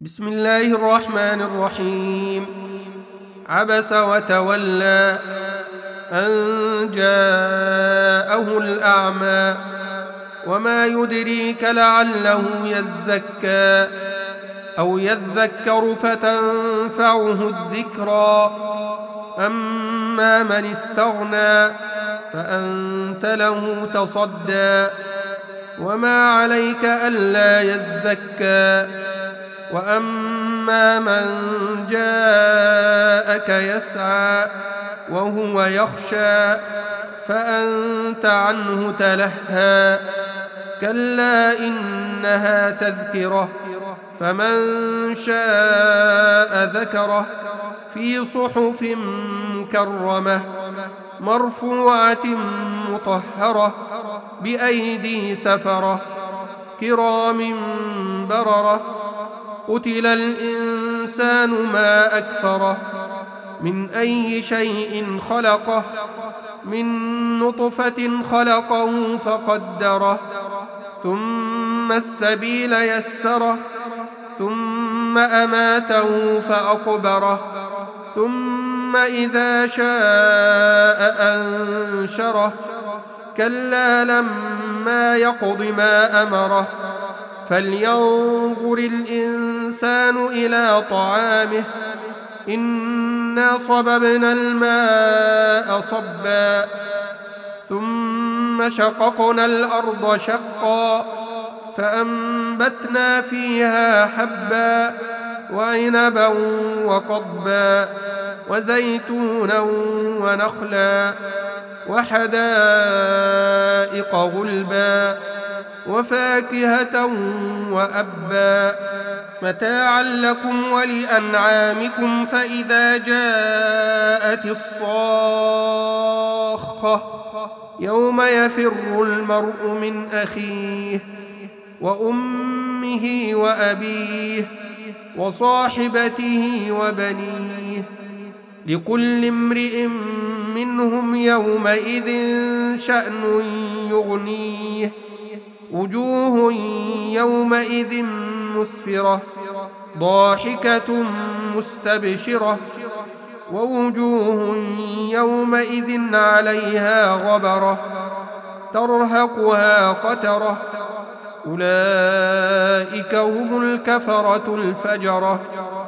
بسم الله الرحمن الرحيم. عبس وتولى أن جاءه الأعمى وما يدريك لعله يزكى أو يذكر فتنفعه الذكرى. أما من استغنى فأنت له تصدى وما عليك ألا يزكى. وأما من جاءك يسعى وهو يخشى فأنت عنه تلهى. كلا إنها تذكرة فمن شاء ذكره في صحف مكرمة مرفوعة مطهرة بأيدي سفرة كرام بررة. قتل الإنسان ما أكفره من أي شيء خلقه من نطفة خلقه فقدره ثم السبيل يسره ثم أماته فأقبره ثم إذا شاء أنشره. كلا لما يقض ما أمره فلينظر الإنسان إلى طعامه إنا صببنا الماء صبا ثم شققنا الأرض شقا فأنبتنا فيها حبا وعنبا وقضبا وزيتونا ونخلا وحدائق غلبا وفاكهة وأبا متاعا لكم ولأنعامكم. فإذا جاءت الصاخة يوم يفر المرء من أخيه وأمه وأبيه وصاحبته وبنيه لكل امرئ منهم يومئذ شأن يغنيه. وجوه يومئذ مسفرة ضاحكة مستبشرة ووجوه يومئذ عليها غبرة ترهقها قترة أولئك هم الكفرة الفجرة.